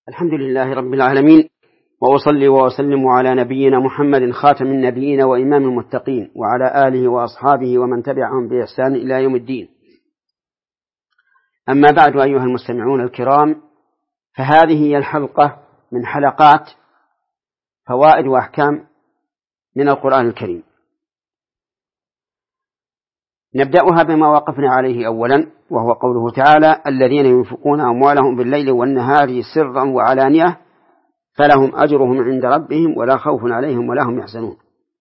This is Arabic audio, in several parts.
الحمد لله رب العالمين، وأصلي وأسلم على نبينا محمد خاتم النبيين وإمام المتقين، وعلى آله وأصحابه ومن تبعهم بإحسان إلى يوم الدين. أما بعد، أيها المستمعون الكرام، فهذه هي الحلقة من حلقات فوائد وأحكام من القرآن الكريم. نبدأها بما وقفنا عليه أولا، وهو قوله تعالى: الذين ينفقون أموالهم بالليل والنهار سرا وعلانية فلهم أجرهم عند ربهم ولا خوف عليهم ولا هم يحزنون.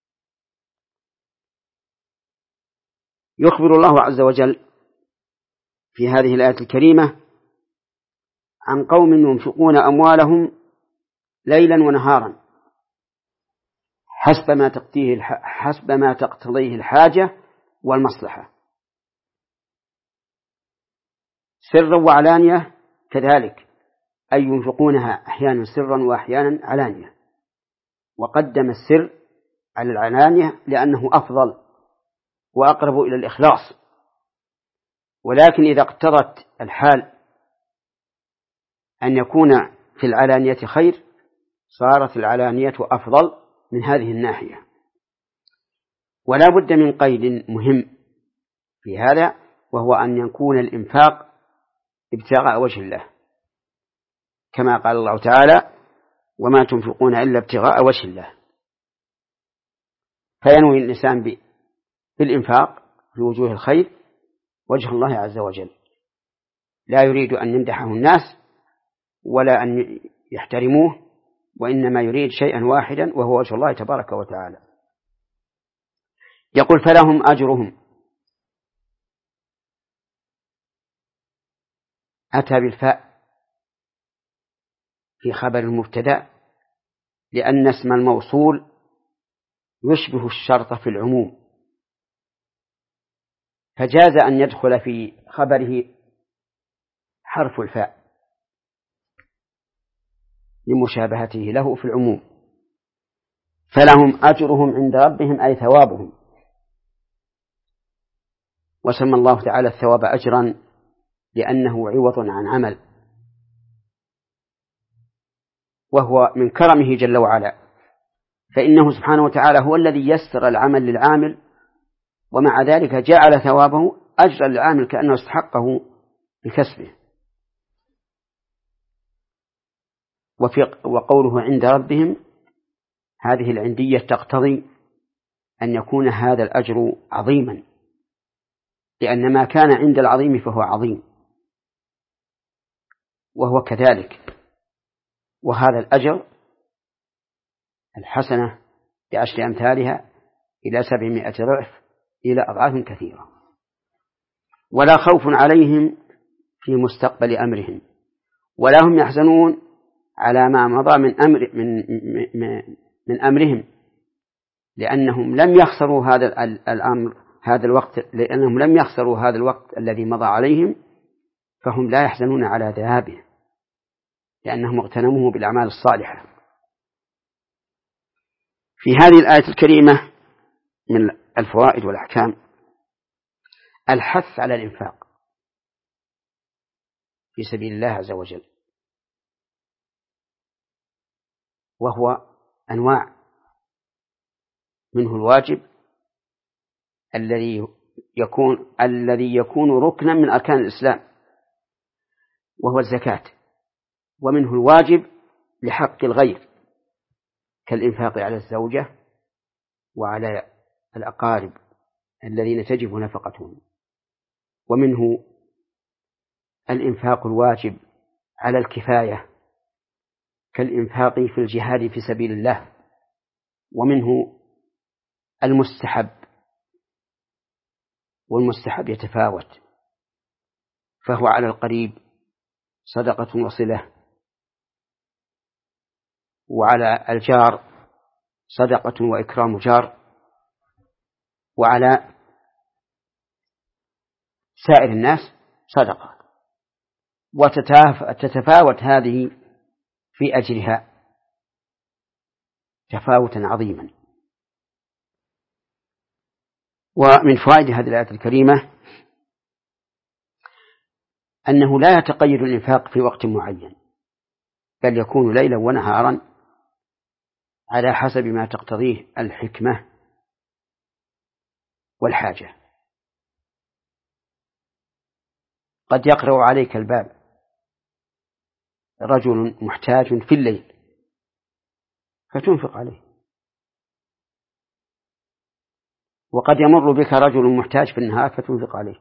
يخبر الله عز وجل في هذه الآية الكريمة عن قوم ينفقون أموالهم ليلا ونهارا حسب ما تقتضيه الحاجة والمصلحة، سرا وعلانية كذلك، أي ينفقونها أحيانا سرا وأحيانا علانية، وقدم السر على العلانية لأنه أفضل وأقرب إلى الإخلاص. ولكن إذا اقتضت الحال أن يكون في العلانية خير صارت العلانية أفضل من هذه الناحية. ولا بد من قيد مهم في هذا، وهو أن يكون الإنفاق ابتغاء وجه الله، كما قال الله تعالى: وما تنفقون إلا ابتغاء وجه الله. فينوي الإنسان بالإنفاق في وجوه الخير وجه الله عز وجل، لا يريد أن يمدحه الناس ولا أن يحترموه، وإنما يريد شيئا واحدا وهو وجه الله تبارك وتعالى. يقول: فلهم أجرهم. أتى بالفاء في خبر المبتدأ لأن اسم الموصول يشبه الشرط في العموم، فجاز أن يدخل في خبره حرف الفاء لمشابهته له في العموم. فلهم أجرهم عند ربهم أي ثوابهم، وسمى الله تعالى الثواب أجرا لأنه عوض عن عمل، وهو من كرمه جل وعلا، فإنه سبحانه وتعالى هو الذي يسر العمل للعامل، ومع ذلك جعل ثوابه أجرا للعامل كأنه استحقه بكسبه. وقوله عند ربهم، هذه العندية تقتضي أن يكون هذا الأجر عظيما، لأن ما كان عند العظيم فهو عظيم، وهو كذلك. وهذا الأجر الحسنة ب10 أمثالها إلى 700 ضعف إلى أضعاف كثيرة. ولا خوف عليهم في مستقبل أمرهم ولا هم يحزنون على ما مضى من أمرهم، لأنهم لم يخسروا هذا الوقت الذي مضى عليهم، فهم لا يحزنون على ذهابه لأنهم اغتنموه بالأعمال الصالحة. في هذه الآية الكريمة من الفوائد والأحكام الحث على الإنفاق في سبيل الله عز وجل، وهو أنواع، منه الواجب الذي يكون ركنا من أركان الإسلام وهو الزكاة، ومنه الواجب لحق الغير كالإنفاق على الزوجة وعلى الأقارب الذين تجب نفقتهم، ومنه الإنفاق الواجب على الكفاية كالإنفاق في الجهاد في سبيل الله، ومنه المستحب، والمستحب يتفاوت، فهو على القريب صدقة وصلة، وعلى الجار صدقة وإكرام جار، وعلى سائر الناس صدقة، وتتفاوت هذه في أجرها تفاوتا عظيما. ومن فوائد هذه الآية الكريمة أنه لا يتقيد الإنفاق في وقت معين، بل يكون ليلا ونهارا على حسب ما تقتضيه الحكمة والحاجة. قد يقرأ عليك الباب رجل محتاج في الليل فتنفق عليه، وقد يمر بك رجل محتاج في النهار فتنفق عليه.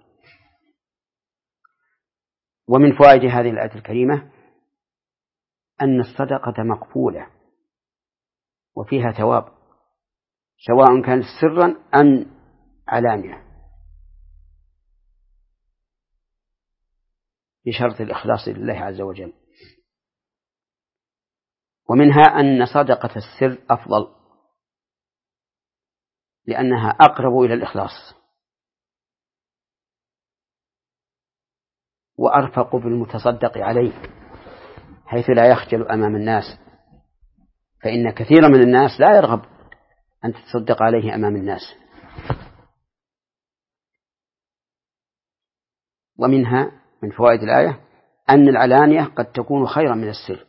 ومن فوائد هذه الآية الكريمة أن الصدقة مقبولة وفيها ثواب، سواء كانت سرا أم علانية، بشرط الإخلاص لله عز وجل. ومنها أن صدقة السر أفضل لأنها أقرب إلى الإخلاص وأرفق بالمتصدق عليه، حيث لا يخجل أمام الناس، فإن كثيرا من الناس لا يرغب أن تتصدق عليه أمام الناس. ومنها من فوائد الآية أن العلانية قد تكون خيرا من السر،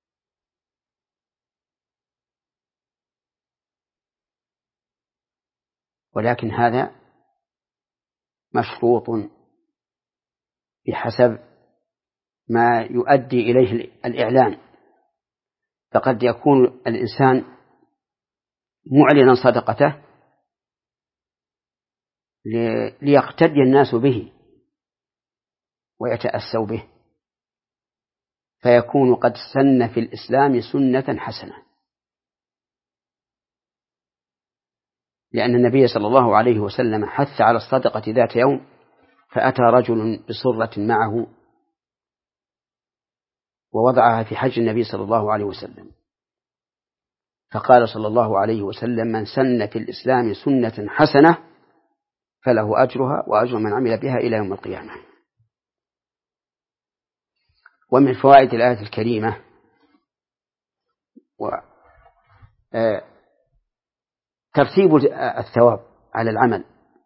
ولكن هذا مشروط بحسب ما يؤدي إليه الإعلان. فقد يكون الإنسان معلنا صدقته ليقتدي الناس به ويتأسوا به، فيكون قد سن في الإسلام سنة حسنة، لأن النبي صلى الله عليه وسلم حث على الصدقة ذات يوم، فأتى رجل بصرة معه ووضعها في حج النبي صلى الله عليه وسلم، فقال صلى الله عليه وسلم: من سن في الإسلام سنة حسنة فله أجرها وأجر من عمل بها إلى يوم القيامة. ومن فوائد الآية الكريمة ترتيب الثواب على العمل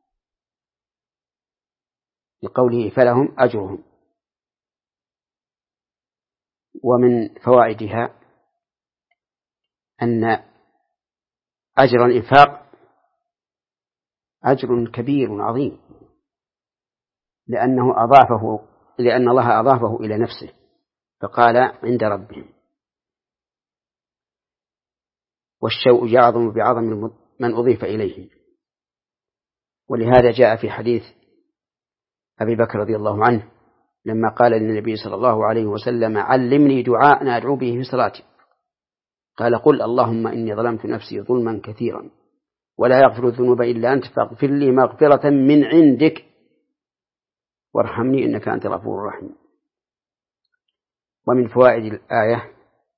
لقوله فلهم أجرهم. ومن فوائدها أن أجر الإنفاق أجر كبير عظيم، لأن الله أضافه إلى نفسه فقال عند ربهم. والشيء يعظم بعظم من أضيف إليه، ولهذا جاء في حديث أبي بكر رضي الله عنه لما قال للنبي صلى الله عليه وسلم: علمني دعاء أدعو به في صلاتي، قال: قل اللهم إني ظلمت نفسي ظلما كثيرا ولا يغفر الذنوب إلا أنت فاغفر لي مغفرة من عندك وارحمني إنك أنت الغفور الرحيم. ومن فوائد الآية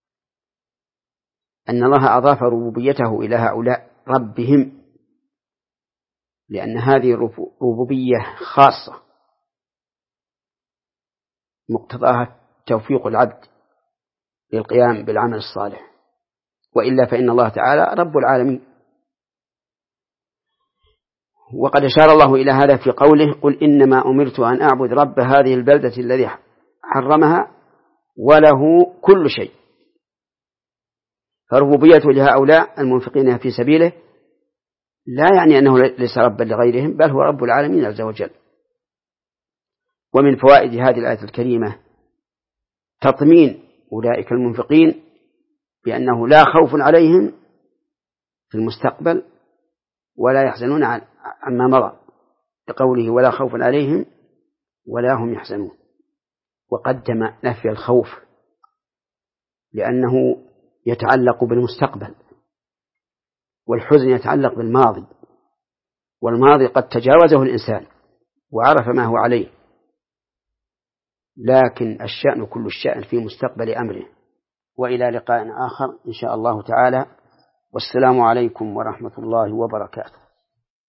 أن الله أضاف ربوبيته إلى هؤلاء ربهم، لأن هذه ربوبية خاصة مقتضاها توفيق العبد للقيام بالعمل الصالح، وإلا فإن الله تعالى رب العالمين. وقد أشار الله إلى هذا في قوله: قل إنما أمرت أن أعبد رب هذه البلدة الذي حرمها وله كل شيء. فربوبيته لهؤلاء المنفقين في سبيله لا يعني أنه ليس ربا لغيرهم، بل هو رب العالمين عز وجل. ومن فوائد هذه الآية الكريمة تطمين أولئك المنفقين بأنه لا خوف عليهم في المستقبل ولا يحزنون عما مضى، لقوله: ولا خوف عليهم ولا هم يحزنون. وقدم نفي الخوف لأنه يتعلق بالمستقبل، والحزن يتعلق بالماضي، والماضي قد تجاوزه الإنسان وعرف ما هو عليه، لكن الشأن كل الشأن في مستقبل أمره. وإلى لقاء آخر إن شاء الله تعالى، والسلام عليكم ورحمة الله وبركاته.